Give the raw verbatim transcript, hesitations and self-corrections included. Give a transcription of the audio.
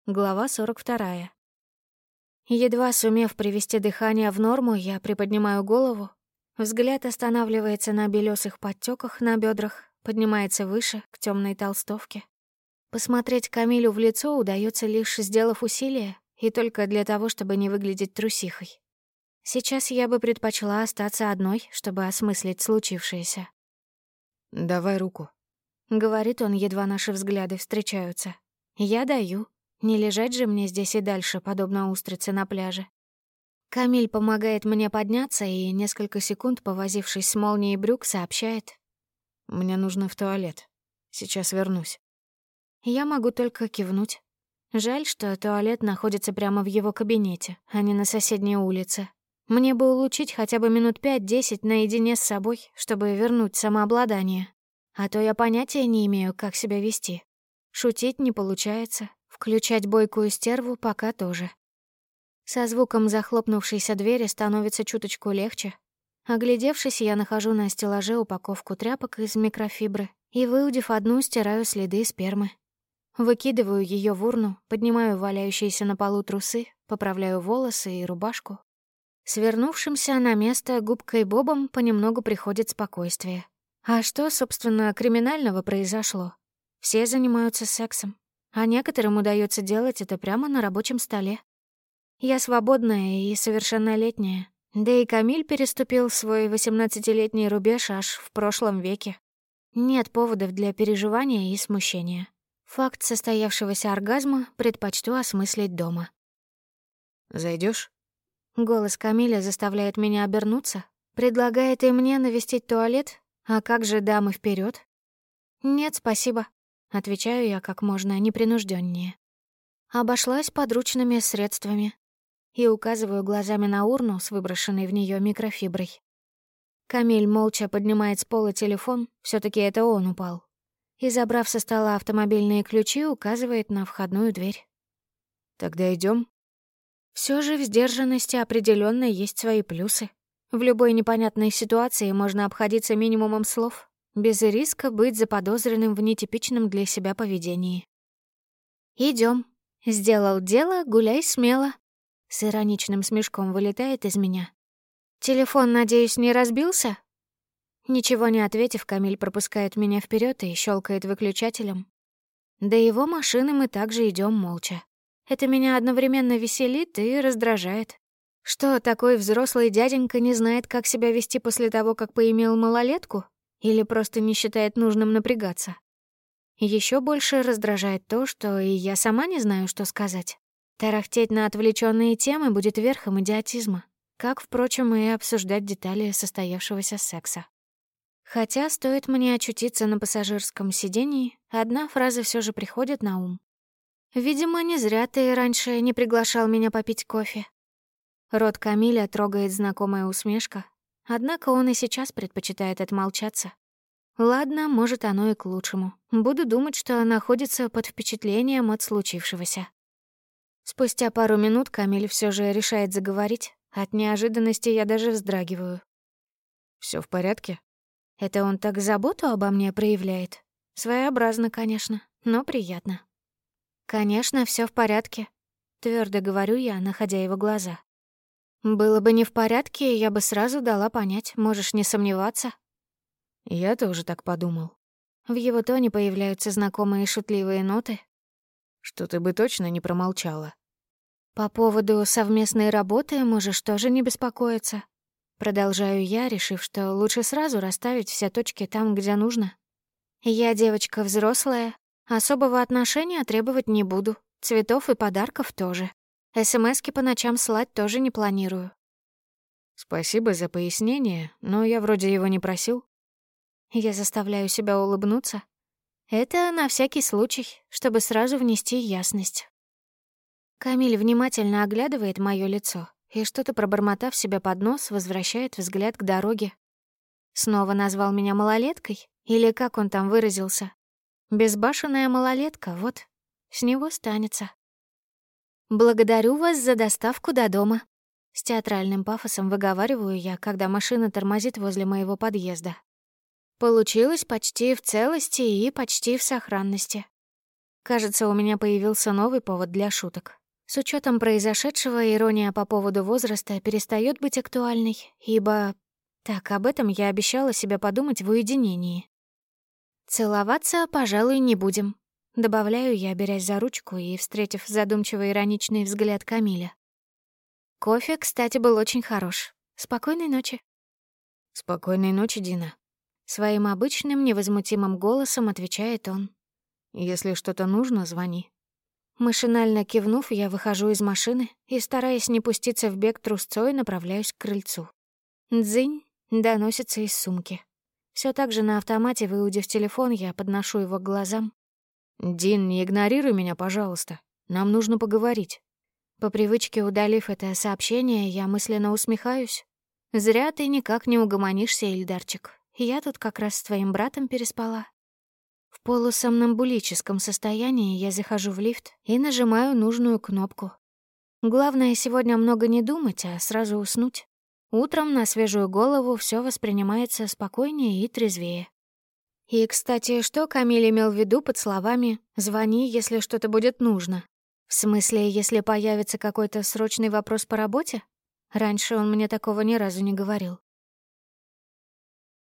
Глава сорок вторая. Едва сумев привести дыхание в норму, я приподнимаю голову. Взгляд останавливается на белёсых подтёках на бёдрах, поднимается выше, к тёмной толстовке. Посмотреть Камилю в лицо удаётся лишь сделав усилие, и только для того, чтобы не выглядеть трусихой. Сейчас я бы предпочла остаться одной, чтобы осмыслить случившееся. «Давай руку», — говорит он, едва наши взгляды встречаются. Я даю. Не лежать же мне здесь и дальше, подобно устрице на пляже. Камиль помогает мне подняться и, несколько секунд повозившись с молнией брюк, сообщает: «Мне нужно в туалет. Сейчас вернусь». Я могу только кивнуть. Жаль, что туалет находится прямо в его кабинете, а не на соседней улице. Мне бы улучшить хотя бы минут пять-десять наедине с собой, чтобы вернуть самообладание. А то я понятия не имею, как себя вести. Шутить не получается. Включать бойкую стерву пока тоже. Со звуком захлопнувшейся двери становится чуточку легче. Оглядевшись, я нахожу на стеллаже упаковку тряпок из микрофибры и, выудив одну, стираю следы спермы. Выкидываю ее в урну, поднимаю валяющиеся на полу трусы, поправляю волосы и рубашку. Свернувшимся на место губкой Бобом понемногу приходит спокойствие. А что, собственно, криминального произошло? Все занимаются сексом. А некоторым удается делать это прямо на рабочем столе. Я свободная и совершеннолетняя, да и Камиль переступил свой восемнадцатилетний рубеж аж в прошлом веке. Нет поводов для переживания и смущения. Факт состоявшегося оргазма предпочту осмыслить дома. Зайдёшь? Голос Камиля заставляет меня обернуться, предлагает и мне навестить туалет, а как же дамы вперед? Нет, спасибо. Отвечаю я как можно непринуждённее. Обошлась подручными средствами. И указываю глазами на урну с выброшенной в неё микрофиброй. Камиль молча поднимает с пола телефон, всё-таки это он упал. И, забрав со стола автомобильные ключи, указывает на входную дверь. «Тогда идём?» Всё же в сдержанности определённо есть свои плюсы. В любой непонятной ситуации можно обходиться минимумом слов, без риска быть заподозренным в нетипичном для себя поведении. «Идём. Сделал дело, гуляй смело», — с ироничным смешком вылетает из меня. «Телефон, надеюсь, не разбился?» Ничего не ответив, Камиль пропускает меня вперёд и щёлкает выключателем. До его машины мы также идём молча. Это меня одновременно веселит и раздражает. Что, такой взрослый дяденька не знает, как себя вести после того, как поимел малолетку? Или просто не считает нужным напрягаться? Ещё больше раздражает то, что и я сама не знаю, что сказать. Тарахтеть на отвлечённые темы будет верхом идиотизма, как, впрочем, и обсуждать детали состоявшегося секса. Хотя стоит мне очутиться на пассажирском сидении, одна фраза всё же приходит на ум. «Видимо, не зря ты раньше не приглашал меня попить кофе». Рот Камиля трогает знакомая усмешка, однако он и сейчас предпочитает отмолчаться. Ладно, может, оно и к лучшему. Буду думать, что находится под впечатлением от случившегося. Спустя пару минут Камиль всё же решает заговорить. От неожиданности я даже вздрагиваю. «Всё в порядке?» Это он так заботу обо мне проявляет? Своеобразно, конечно, но приятно. «Конечно, всё в порядке», — твёрдо говорю я, находя его глаза. «Было бы не в порядке, я бы сразу дала понять, можешь не сомневаться». Я тоже так подумал. В его тоне появляются знакомые шутливые ноты. Что ты бы точно не промолчала. «По поводу совместной работы можешь тоже не беспокоиться». Продолжаю я, решив, что лучше сразу расставить все точки там, где нужно. «Я девочка взрослая, особого отношения требовать не буду, цветов и подарков тоже. СМСки по ночам слать тоже не планирую». «Спасибо за пояснение, но я вроде его не просил». Я заставляю себя улыбнуться. Это на всякий случай, чтобы сразу внести ясность. Камиль внимательно оглядывает моё лицо и, что-то пробормотав себе под нос, возвращает взгляд к дороге. Снова назвал меня малолеткой? Или как он там выразился? Безбашенная малолетка, вот. С него станется. «Благодарю вас за доставку до дома». С театральным пафосом выговариваю я, когда машина тормозит возле моего подъезда. Получилось почти в целости и почти в сохранности. Кажется, у меня появился новый повод для шуток. С учетом произошедшего, ирония по поводу возраста перестает быть актуальной, ибо... Так, об этом я обещала себе подумать в уединении. «Целоваться, пожалуй, не будем», — добавляю я, берясь за ручку и встретив задумчивый ироничный взгляд Камиля. «Кофе, кстати, был очень хорош. Спокойной ночи». «Спокойной ночи, Дина», — своим обычным невозмутимым голосом отвечает он. «Если что-то нужно, звони». Машинально кивнув, я выхожу из машины и, стараясь не пуститься в бег трусцой, направляюсь к крыльцу. «Дзынь» доносится из сумки. Все так же на автомате, выудив телефон, я подношу его к глазам. «Дин, не игнорируй меня, пожалуйста. Нам нужно поговорить». По привычке, удалив это сообщение, я мысленно усмехаюсь. «Зря ты никак не угомонишься, Ильдарчик. Я тут как раз с твоим братом переспала». В полусомнамбулическом состоянии я захожу в лифт и нажимаю нужную кнопку. Главное сегодня много не думать, а сразу уснуть. Утром на свежую голову все воспринимается спокойнее и трезвее. И, кстати, что Камиль имел в виду под словами «звони, если что-то будет нужно»? В смысле, если появится какой-то срочный вопрос по работе? Раньше он мне такого ни разу не говорил.